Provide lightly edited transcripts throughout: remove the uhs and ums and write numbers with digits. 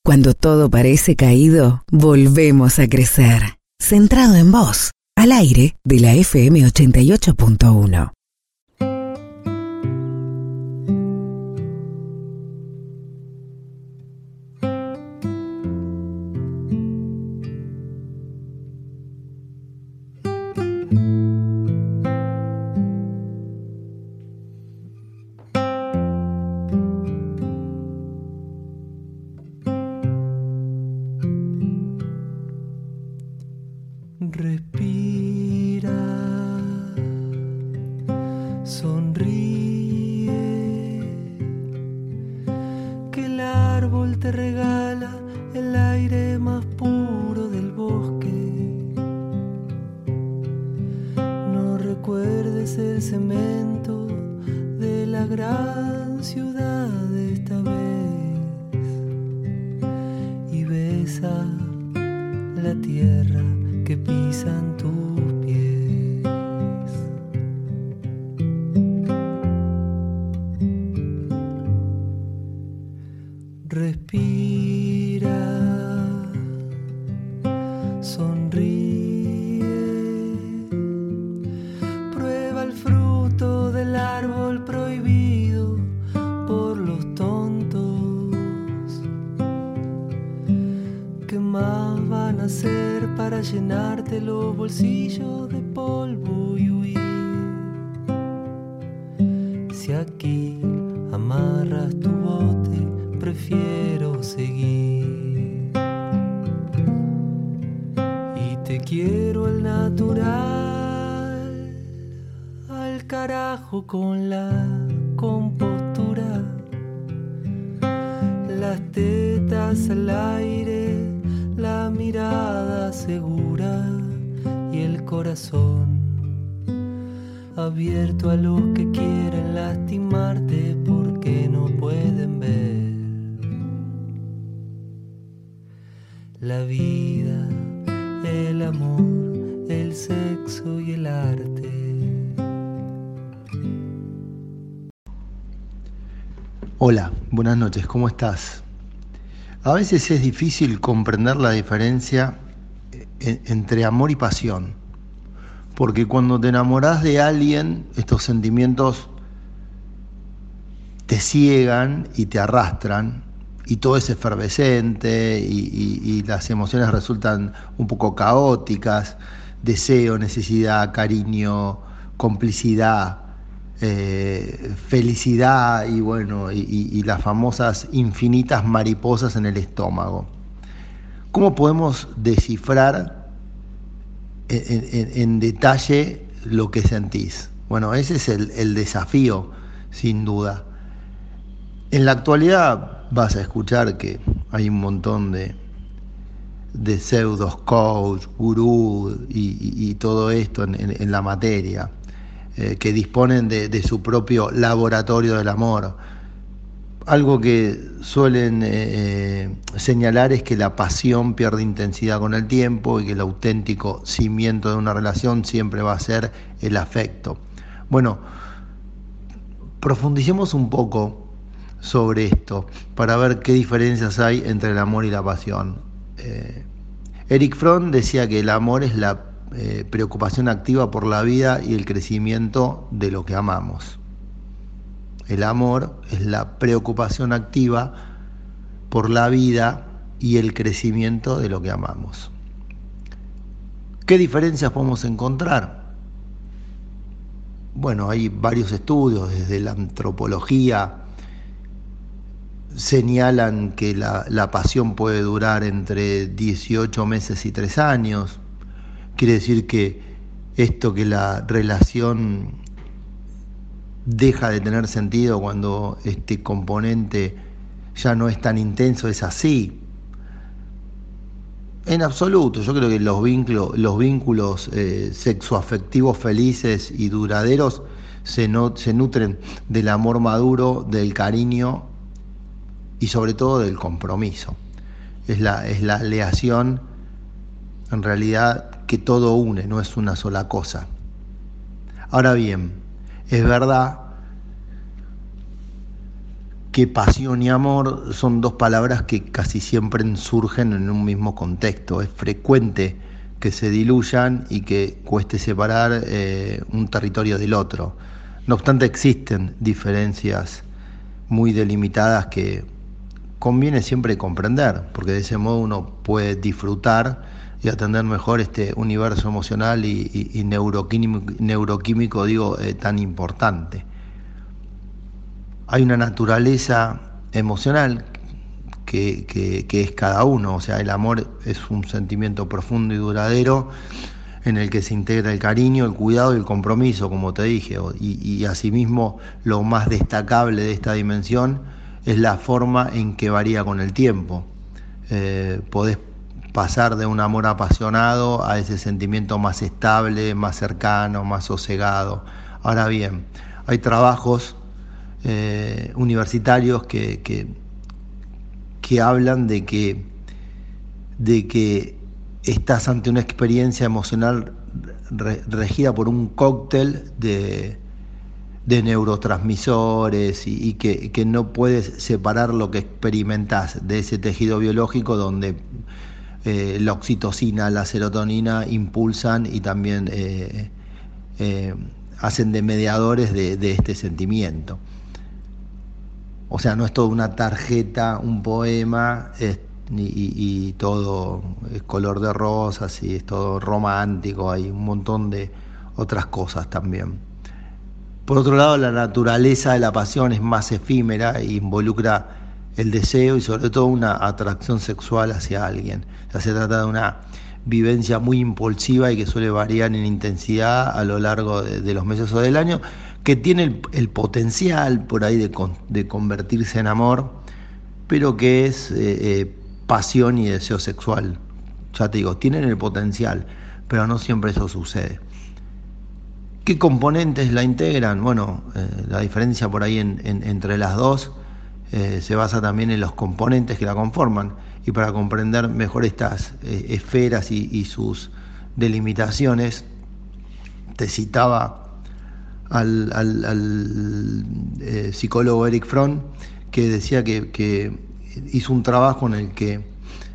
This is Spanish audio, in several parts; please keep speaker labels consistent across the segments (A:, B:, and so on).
A: Cuando todo parece caído, volvemos a crecer. Centrado en vos, al aire de la FM 88.1.
B: Con la compostura, las tetas al aire, la mirada segura y el corazón abierto a los que quieren lastimarte porque no pueden ver la vida, el amor, el sexo y el arte.
C: Hola, buenas noches, ¿cómo estás? A veces es difícil comprender la diferencia entre amor y pasión, porque cuando te enamorás de alguien, estos sentimientos te ciegan y te arrastran, y todo es efervescente, y las emociones resultan un poco caóticas, deseo, necesidad, cariño, complicidad, felicidad y bueno, y las famosas infinitas mariposas en el estómago. ¿Cómo podemos descifrar en detalle lo que sentís? Bueno, ese es el desafío, sin duda. En la actualidad vas a escuchar que hay un montón de pseudos coach, gurú y todo esto en la materia. Que disponen de su propio laboratorio del amor. Algo que suelen señalar es que la pasión pierde intensidad con el tiempo y que el auténtico cimiento de una relación siempre va a ser el afecto. Bueno, profundicemos un poco sobre esto para ver qué diferencias hay entre el amor y la pasión. Erich Fromm decía que el amor es la preocupación activa por la vida y el crecimiento de lo que amamos. El amor es la preocupación activa por la vida y el crecimiento de lo que amamos. ¿Qué diferencias podemos encontrar? Bueno, hay varios estudios, desde la antropología señalan que la pasión puede durar entre 18 meses y 3 años. Quiere decir que esto, que la relación deja de tener sentido cuando este componente ya no es tan intenso, es así. En absoluto, yo creo que los vínculos sexoafectivos felices y duraderos se nutren del amor maduro, del cariño y sobre todo del compromiso. Es la aleación, en realidad, que todo une, no es una sola cosa. Ahora bien, es verdad que pasión y amor son dos palabras que casi siempre surgen en un mismo contexto. Es frecuente que se diluyan y que cueste separar un territorio del otro. No obstante, existen diferencias muy delimitadas que conviene siempre comprender, porque de ese modo uno puede disfrutar y atender mejor este universo emocional y neuroquímico tan importante. Hay una naturaleza emocional que es cada uno, o sea, el amor es un sentimiento profundo y duradero en el que se integra el cariño, el cuidado y el compromiso, como te dije, y asimismo lo más destacable de esta dimensión es la forma en que varía con el tiempo. Podés pasar de un amor apasionado a ese sentimiento más estable, más cercano, más sosegado. Ahora bien, hay trabajos universitarios que hablan de que estás ante una experiencia emocional regida por un cóctel de neurotransmisores y que no puedes separar lo que experimentás de ese tejido biológico donde la oxitocina, la serotonina impulsan y también hacen de mediadores de este sentimiento. O sea, no es todo una tarjeta, un poema y todo es color de rosas y es todo romántico, hay un montón de otras cosas también. Por otro lado, la naturaleza de la pasión es más efímera e involucra el deseo y sobre todo una atracción sexual hacia alguien. O sea, se trata de una vivencia muy impulsiva y que suele variar en intensidad a lo largo de los meses o del año, que tiene el potencial por ahí de convertirse en amor, pero que es pasión y deseo sexual. Ya te digo, tienen el potencial, pero no siempre eso sucede. ¿Qué componentes la integran? Bueno, la diferencia por ahí entre las dos se basa también en los componentes que la conforman, y para comprender mejor estas esferas y sus delimitaciones, te citaba al psicólogo Erich Fromm, que decía que hizo un trabajo en el que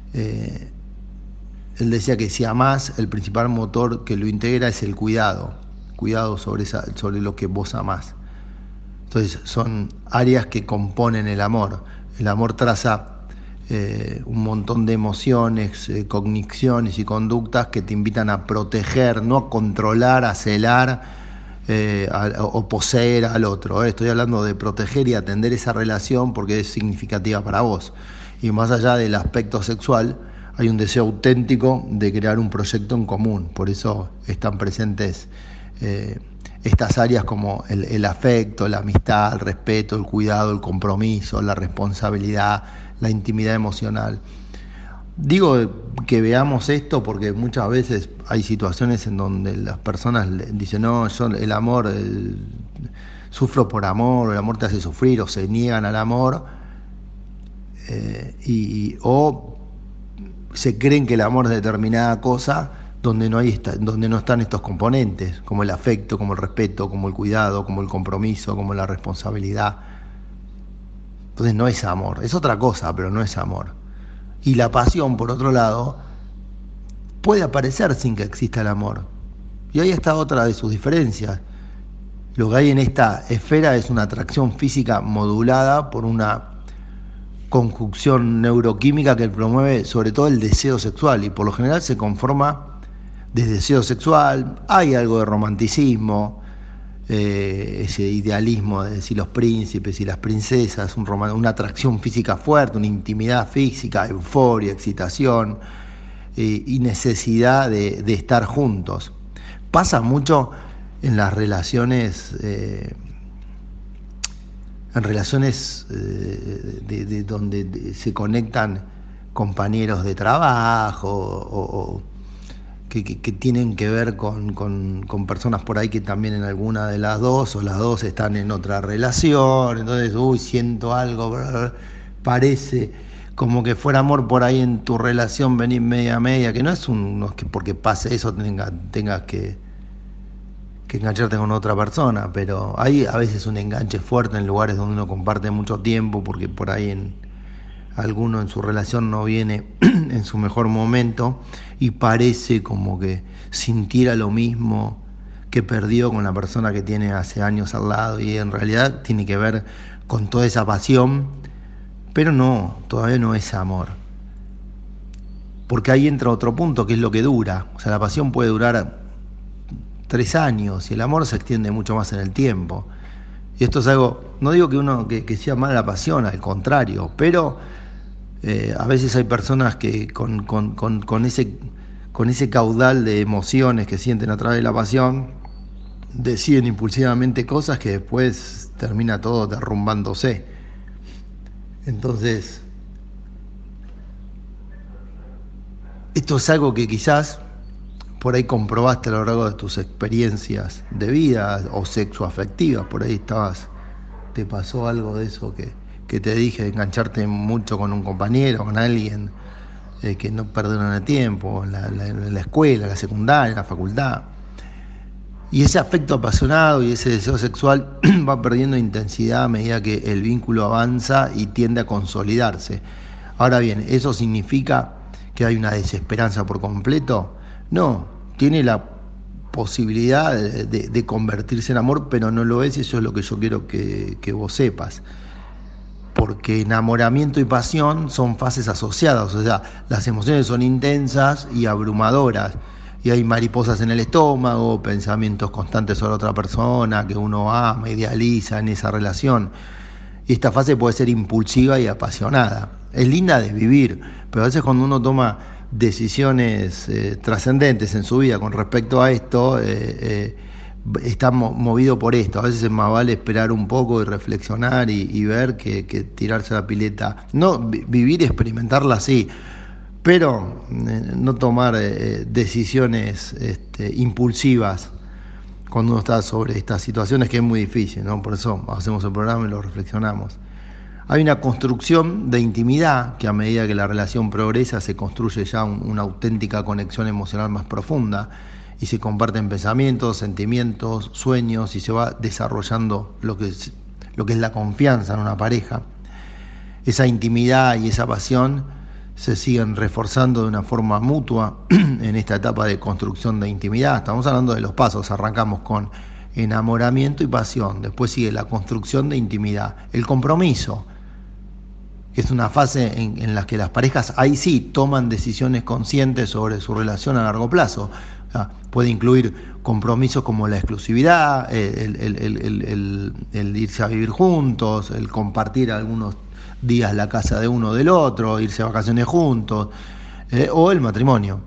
C: él decía que si amás, el principal motor que lo integra es el cuidado sobre lo que vos amás. Entonces son áreas que componen el amor. El amor traza un montón de emociones, cogniciones y conductas que te invitan a proteger, no a controlar, a celar o poseer al otro. Estoy hablando de proteger y atender esa relación porque es significativa para vos. Y más allá del aspecto sexual, hay un deseo auténtico de crear un proyecto en común. Por eso están presentes estas áreas como el afecto, la amistad, el respeto, el cuidado, el compromiso, la responsabilidad, la intimidad emocional. Digo que veamos esto porque muchas veces hay situaciones en donde las personas dicen, no, yo el amor, sufro por amor, o el amor te hace sufrir, o se niegan al amor, o se creen que el amor es determinada cosa donde no están estos componentes, como el afecto, como el respeto, como el cuidado, como el compromiso, como la responsabilidad. Entonces no es amor, es otra cosa, pero no es amor. Y la pasión, por otro lado, puede aparecer sin que exista el amor. Y ahí está otra de sus diferencias. Lo que hay en esta esfera es una atracción física modulada por una conjunción neuroquímica que promueve sobre todo el deseo sexual, y por lo general se conforma de deseo sexual. Hay algo de romanticismo, ese idealismo de decir los príncipes y las princesas, una atracción física fuerte, una intimidad física, euforia, excitación y necesidad de estar juntos. Pasa mucho en las relaciones, de donde se conectan compañeros de trabajo o que tienen que ver con personas por ahí que también en alguna de las dos o las dos están en otra relación. Entonces, siento algo, parece como que fuera amor por ahí en tu relación, venir media, que no es que porque pase eso tengas que que engancharte con otra persona, pero hay a veces un enganche fuerte en lugares donde uno comparte mucho tiempo, porque por ahí alguno en su relación no viene en su mejor momento y parece como que sintiera lo mismo que perdió con la persona que tiene hace años al lado, y en realidad tiene que ver con toda esa pasión, pero no, todavía no es amor. Porque ahí entra otro punto, que es lo que dura. O sea, la pasión puede durar 3 años y el amor se extiende mucho más en el tiempo. Y esto es algo, no digo que sea mala la pasión, al contrario, pero a veces hay personas que con ese caudal de emociones que sienten a través de la pasión, deciden impulsivamente cosas que después termina todo derrumbándose. Entonces, esto es algo que quizás por ahí comprobaste a lo largo de tus experiencias de vida o sexoafectivas. Por ahí te pasó algo de eso que te dije, de engancharte mucho con un compañero, con alguien, que no perdonan el tiempo, en la escuela, en la secundaria, en la facultad. Y ese afecto apasionado y ese deseo sexual va perdiendo intensidad a medida que el vínculo avanza y tiende a consolidarse. Ahora bien, ¿eso significa que hay una desesperanza por completo? No, tiene la posibilidad de convertirse en amor, pero no lo es, y eso es lo que yo quiero que vos sepas. Porque enamoramiento y pasión son fases asociadas, o sea, las emociones son intensas y abrumadoras, y hay mariposas en el estómago, pensamientos constantes sobre otra persona que uno ama, idealiza en esa relación. Y esta fase puede ser impulsiva y apasionada. Es linda de vivir, pero a veces cuando uno toma decisiones trascendentes en su vida con respecto a esto, está movido por esto. A veces es más vale esperar un poco y reflexionar y ver que tirarse a la pileta. No, vivir y experimentarla así, pero no tomar decisiones impulsivas cuando uno está sobre estas situaciones, que es muy difícil, ¿no? Por eso hacemos el programa y lo reflexionamos. Hay una construcción de intimidad que a medida que la relación progresa se construye ya una auténtica conexión emocional más profunda, y se comparten pensamientos, sentimientos, sueños, y se va desarrollando lo que es la confianza en una pareja. Esa intimidad y esa pasión se siguen reforzando de una forma mutua en esta etapa de construcción de intimidad. Estamos hablando de los pasos, arrancamos con enamoramiento y pasión, después sigue la construcción de intimidad, el compromiso, que es una fase en la que las parejas ahí sí toman decisiones conscientes sobre su relación a largo plazo. O sea, puede incluir compromisos como la exclusividad, el irse a vivir juntos, el compartir algunos días la casa de uno del otro, irse a vacaciones juntos, o el matrimonio.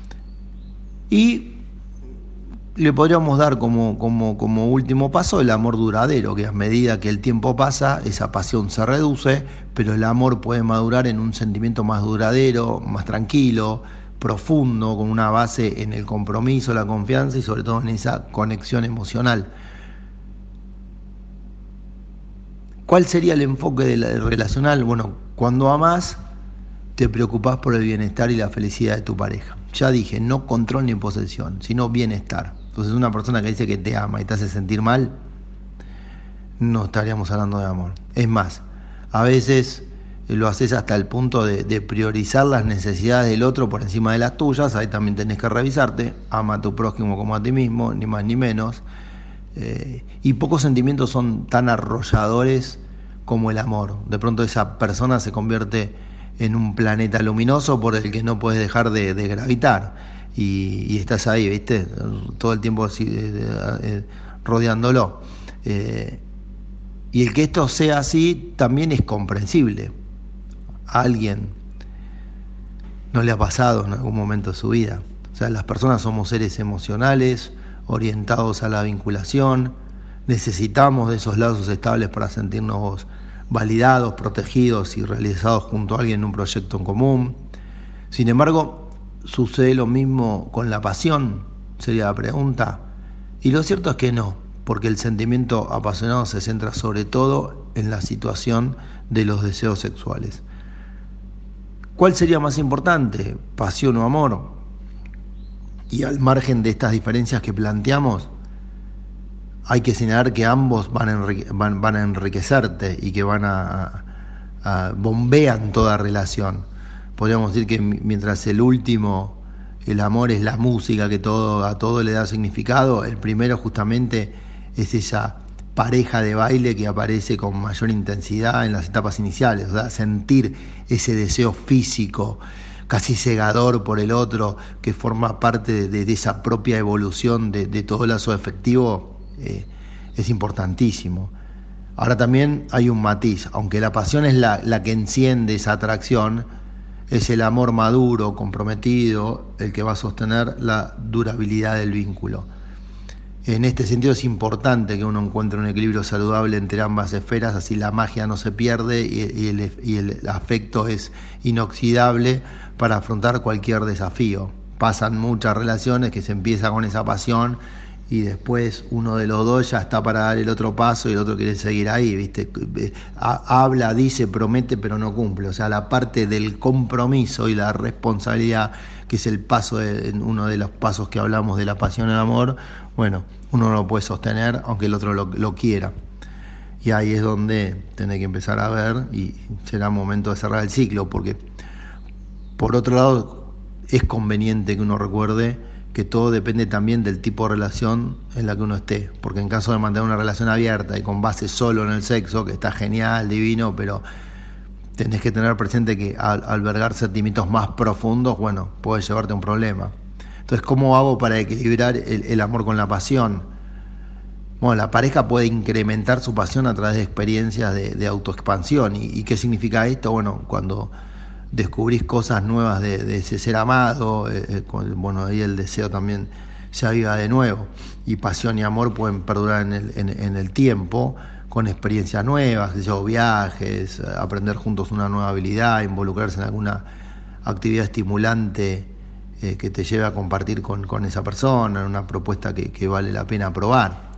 C: Y le podríamos dar como último paso el amor duradero, que a medida que el tiempo pasa, esa pasión se reduce, pero el amor puede madurar en un sentimiento más duradero, más tranquilo, profundo, con una base en el compromiso, la confianza y sobre todo en esa conexión emocional. ¿Cuál sería el enfoque del relacional? Bueno, cuando amás, te preocupás por el bienestar y la felicidad de tu pareja. Ya dije, no control ni posesión, sino bienestar. Entonces, una persona que dice que te ama y te hace sentir mal, no estaríamos hablando de amor. Es más, a veces lo haces hasta el punto de priorizar las necesidades del otro por encima de las tuyas. Ahí también tenés que revisarte. Ama a tu prójimo como a ti mismo, ni más ni menos. Y pocos sentimientos son tan arrolladores como el amor. De pronto esa persona se convierte en un planeta luminoso por el que no puedes dejar de gravitar. Y estás ahí, ¿viste? Todo el tiempo así, rodeándolo. Y el que esto sea así también es comprensible. A alguien no le ha pasado en algún momento de su vida. O sea, las personas somos seres emocionales, orientados a la vinculación, necesitamos de esos lazos estables para sentirnos validados, protegidos y realizados junto a alguien en un proyecto en común. Sin embargo, ¿sucede lo mismo con la pasión? Sería la pregunta. Y lo cierto es que no, porque el sentimiento apasionado se centra sobre todo en la situación de los deseos sexuales. ¿Cuál sería más importante, pasión o amor? Y al margen de estas diferencias que planteamos, hay que señalar que ambos van a enriquecerte y que bombean toda relación. Podríamos decir que mientras el último, el amor es la música que a todo le da significado, el primero justamente es esa pareja de baile que aparece con mayor intensidad en las etapas iniciales, o sea, sentir ese deseo físico casi cegador por el otro, que forma parte de esa propia evolución de todo lazo afectivo, es importantísimo. Ahora también hay un matiz, aunque la pasión es la que enciende esa atracción, es el amor maduro, comprometido, el que va a sostener la durabilidad del vínculo. En este sentido es importante que uno encuentre un equilibrio saludable entre ambas esferas, así la magia no se pierde y el afecto es inoxidable para afrontar cualquier desafío. Pasan muchas relaciones que se empieza con esa pasión y después uno de los dos ya está para dar el otro paso y el otro quiere seguir ahí, ¿viste? Habla, dice, promete, pero no cumple. O sea, la parte del compromiso y la responsabilidad, que es el paso uno de los pasos que hablamos de la pasión y el amor, bueno, uno no lo puede sostener aunque el otro lo quiera. Y ahí es donde tenés que empezar a ver y será momento de cerrar el ciclo, porque por otro lado es conveniente que uno recuerde que todo depende también del tipo de relación en la que uno esté, porque en caso de mantener una relación abierta y con base solo en el sexo, que está genial, divino, pero tenés que tener presente que al albergar sentimientos más profundos, bueno, puede llevarte a un problema. Entonces, ¿cómo hago para equilibrar el amor con la pasión? Bueno, la pareja puede incrementar su pasión a través de experiencias de autoexpansión. ¿Y qué significa esto? Bueno, cuando descubrís cosas nuevas de ese ser amado, bueno, ahí el deseo también se aviva de nuevo. Y pasión y amor pueden perdurar en el tiempo, con experiencias nuevas, viajes, aprender juntos una nueva habilidad, involucrarse en alguna actividad estimulante que te lleve a compartir con esa persona, en una propuesta que vale la pena probar.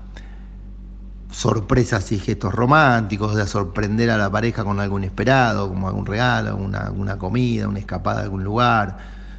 C: Sorpresas y gestos románticos, de sorprender a la pareja con algo inesperado, como algún regalo, una comida, una escapada a algún lugar,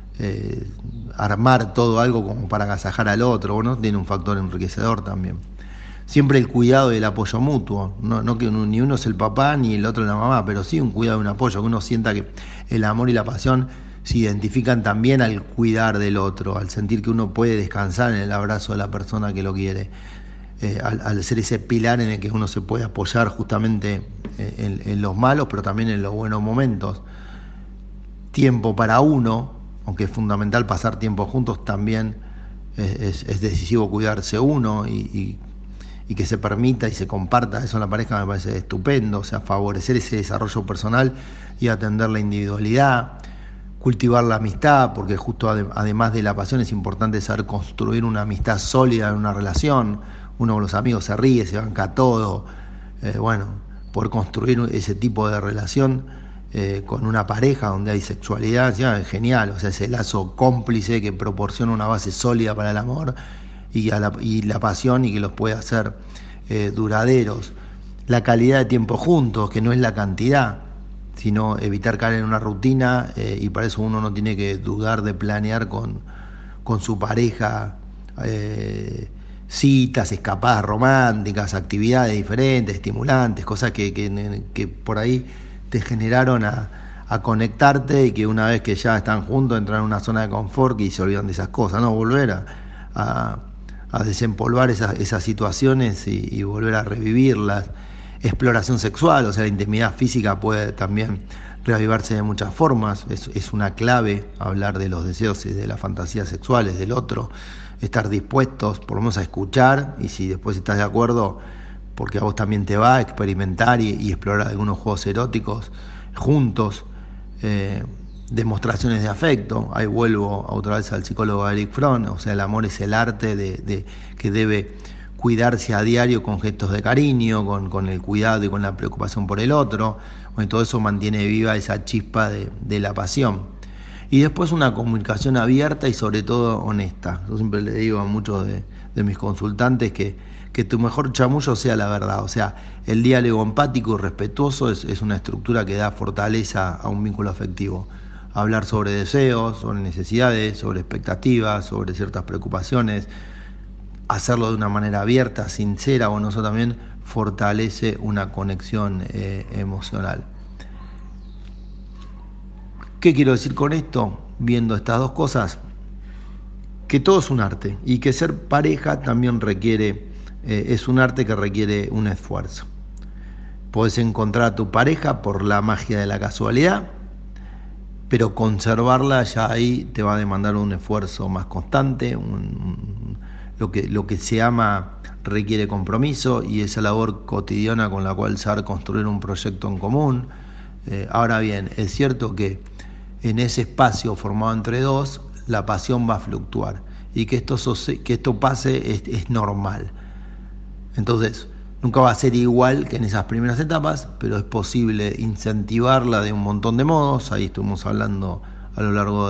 C: armar todo algo como para agasajar al otro, bueno, tiene un factor enriquecedor también. Siempre el cuidado y el apoyo mutuo, no que ni uno es el papá ni el otro es la mamá, pero sí un cuidado y un apoyo, que uno sienta que el amor y la pasión se identifican también al cuidar del otro, al sentir que uno puede descansar en el abrazo de la persona que lo quiere. Al ser ese pilar en el que uno se puede apoyar justamente en los malos, pero también en los buenos momentos. Tiempo para uno, aunque es fundamental pasar tiempo juntos, también es decisivo cuidarse uno y que se permita y se comparta eso en la pareja, me parece estupendo. O sea, favorecer ese desarrollo personal y atender la individualidad, cultivar la amistad, porque justo además de la pasión es importante saber construir una amistad sólida en una relación. Uno con los amigos se ríe, se banca todo, bueno, poder construir ese tipo de relación con una pareja donde hay sexualidad, ¿sí? Es genial, o sea, ese lazo cómplice que proporciona una base sólida para el amor y la pasión y que los puede hacer duraderos. La calidad de tiempo juntos, que no es la cantidad, sino evitar caer en una rutina y para eso uno no tiene que dudar de planear con su pareja citas, escapadas románticas, actividades diferentes, estimulantes, cosas que por ahí te generaron a conectarte y que una vez que ya están juntos entran en una zona de confort y se olvidan de esas cosas, ¿no? Volver a desempolvar esas situaciones y volver a revivirlas. Exploración sexual, o sea, la intimidad física puede también reavivarse de muchas formas, es una clave hablar de los deseos y de las fantasías sexuales del otro, estar dispuestos por lo menos a escuchar y si después estás de acuerdo, porque a vos también te va a experimentar y explorar algunos juegos eróticos juntos, demostraciones de afecto. Ahí vuelvo otra vez al psicólogo Eric Fromm, o sea, el amor es el arte que debe cuidarse a diario con gestos de cariño, con el cuidado y con la preocupación por el otro. Bueno, todo eso mantiene viva esa chispa de la pasión. Y después una comunicación abierta y sobre todo honesta. Yo siempre le digo a muchos de mis consultantes que tu mejor chamullo sea la verdad. O sea, el diálogo empático y respetuoso es una estructura que da fortaleza a un vínculo afectivo. Hablar sobre deseos, sobre necesidades, sobre expectativas, sobre ciertas preocupaciones, hacerlo de una manera abierta, sincera, bueno, eso también fortalece una conexión emocional. ¿Qué quiero decir con esto? Viendo estas dos cosas, que todo es un arte y que ser pareja también es un arte que requiere un esfuerzo. Podés encontrar a tu pareja por la magia de la casualidad, pero conservarla ya ahí te va a demandar un esfuerzo más constante, lo que se ama requiere compromiso y esa labor cotidiana con la cual saber construir un proyecto en común. Ahora bien, es cierto que en ese espacio formado entre dos, la pasión va a fluctuar y que esto pase es normal. Entonces, nunca va a ser igual que en esas primeras etapas, pero es posible incentivarla de un montón de modos. Ahí estuvimos hablando a lo largo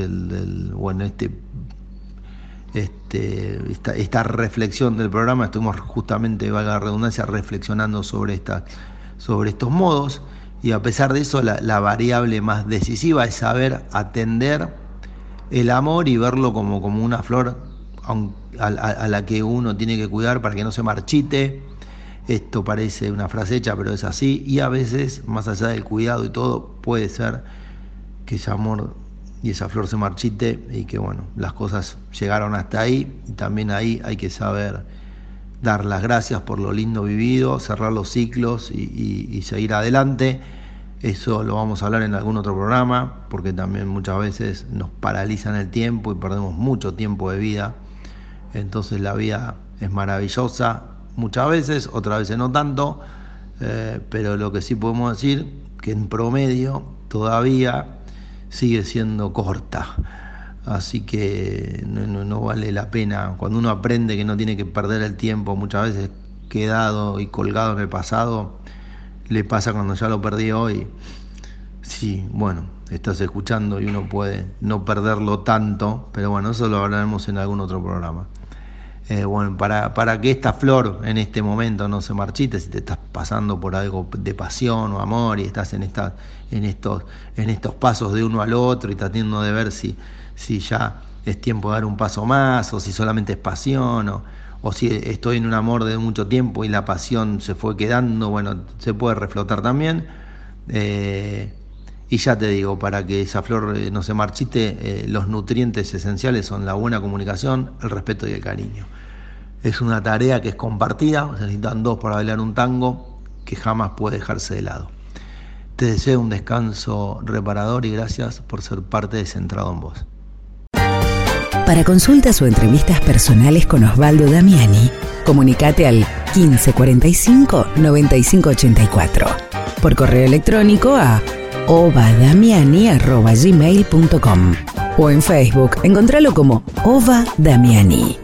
C: esta reflexión del programa, estuvimos justamente, valga la redundancia, reflexionando sobre estos modos, y a pesar de eso la variable más decisiva es saber atender el amor y verlo como una flor a la que uno tiene que cuidar para que no se marchite. Esto parece una frase hecha, pero es así, y a veces, más allá del cuidado y todo, puede ser que ese amor y esa flor se marchite y que bueno, las cosas llegaron hasta ahí, y también ahí hay que saber dar las gracias por lo lindo vivido, cerrar los ciclos y seguir adelante. Eso lo vamos a hablar en algún otro programa, porque también muchas veces nos paralizan el tiempo y perdemos mucho tiempo de vida. Entonces la vida es maravillosa muchas veces, otras veces no tanto, pero lo que sí podemos decir que en promedio todavía sigue siendo corta, así que no vale la pena. Cuando uno aprende que no tiene que perder el tiempo muchas veces quedado y colgado en el pasado, le pasa cuando ya lo perdió y sí, bueno, estás escuchando y uno puede no perderlo tanto, pero bueno, eso lo hablaremos en algún otro programa. Bueno, para que esta flor en este momento no se marchite, si te estás pasando por algo de pasión o amor y estás en estos pasos de uno al otro y tratando de ver si ya es tiempo de dar un paso más, o si solamente es pasión, o si estoy en un amor de mucho tiempo y la pasión se fue quedando, bueno, se puede reflotar también. Y ya te digo, para que esa flor no se marchite, los nutrientes esenciales son la buena comunicación, el respeto y el cariño. Es una tarea que es compartida, se necesitan dos para bailar un tango que jamás puede dejarse de lado. Te deseo un descanso reparador y gracias por ser parte de Centrado en Vos.
A: Para consultas o entrevistas personales con Osvaldo Damiani, comunicate al 1545 9584. Por correo electrónico a ovadamiani@gmail.com o en Facebook, encontralo como Ova Damiani.